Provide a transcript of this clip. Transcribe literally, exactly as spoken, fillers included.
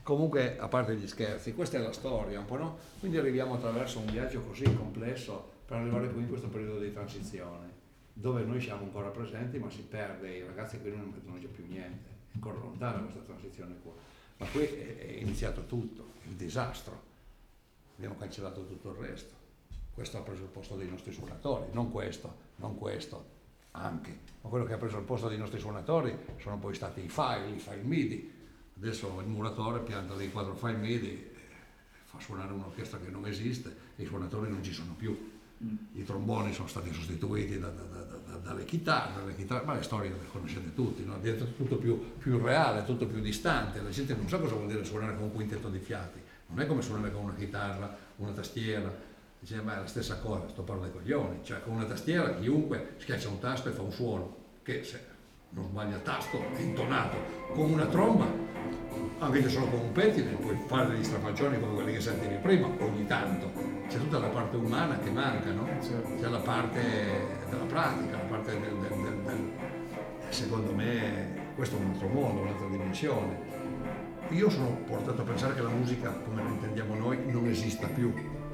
Comunque, a parte gli scherzi, questa è la storia, un po' no? Quindi arriviamo attraverso un viaggio così complesso per arrivare qui in questo periodo di transizione, dove noi siamo ancora presenti, ma si perde, i ragazzi qui non mettono già più niente, è ancora lontana questa transizione qua. Ma qui è, è iniziato tutto, il disastro, abbiamo cancellato tutto il resto. Questo ha preso il posto dei nostri suonatori, non questo, non questo, anche, ma quello che ha preso il posto dei nostri suonatori sono poi stati i file, i file MIDI. Adesso il muratore pianta dei quattro file MIDI, eh, fa suonare un'orchestra che non esiste e i suonatori non ci sono più. Mm. I tromboni sono stati sostituiti da, da, da, da, dalle chitarre, dalle chitarre, ma le storie le conoscete tutti, no? Diventa tutto più, più reale, tutto più distante, la gente non sa cosa vuol dire suonare con un quintetto di fiati, non è come suonare con una chitarra, una tastiera, dice ma è la stessa cosa, sto parlando dei coglioni, cioè con una tastiera chiunque schiaccia un tasto e fa un suono, che se non sbaglia il tasto è intonato, con una tromba, anche se solo con un pettine, puoi fare degli strafaccioni come quelli che sentivi prima, ogni tanto. C'è tutta la parte umana che manca, no? C'è la parte della pratica, la parte del, del, del, del... Secondo me questo è un altro mondo, un'altra dimensione. Io sono portato a pensare che la musica, come la intendiamo noi, non esista più.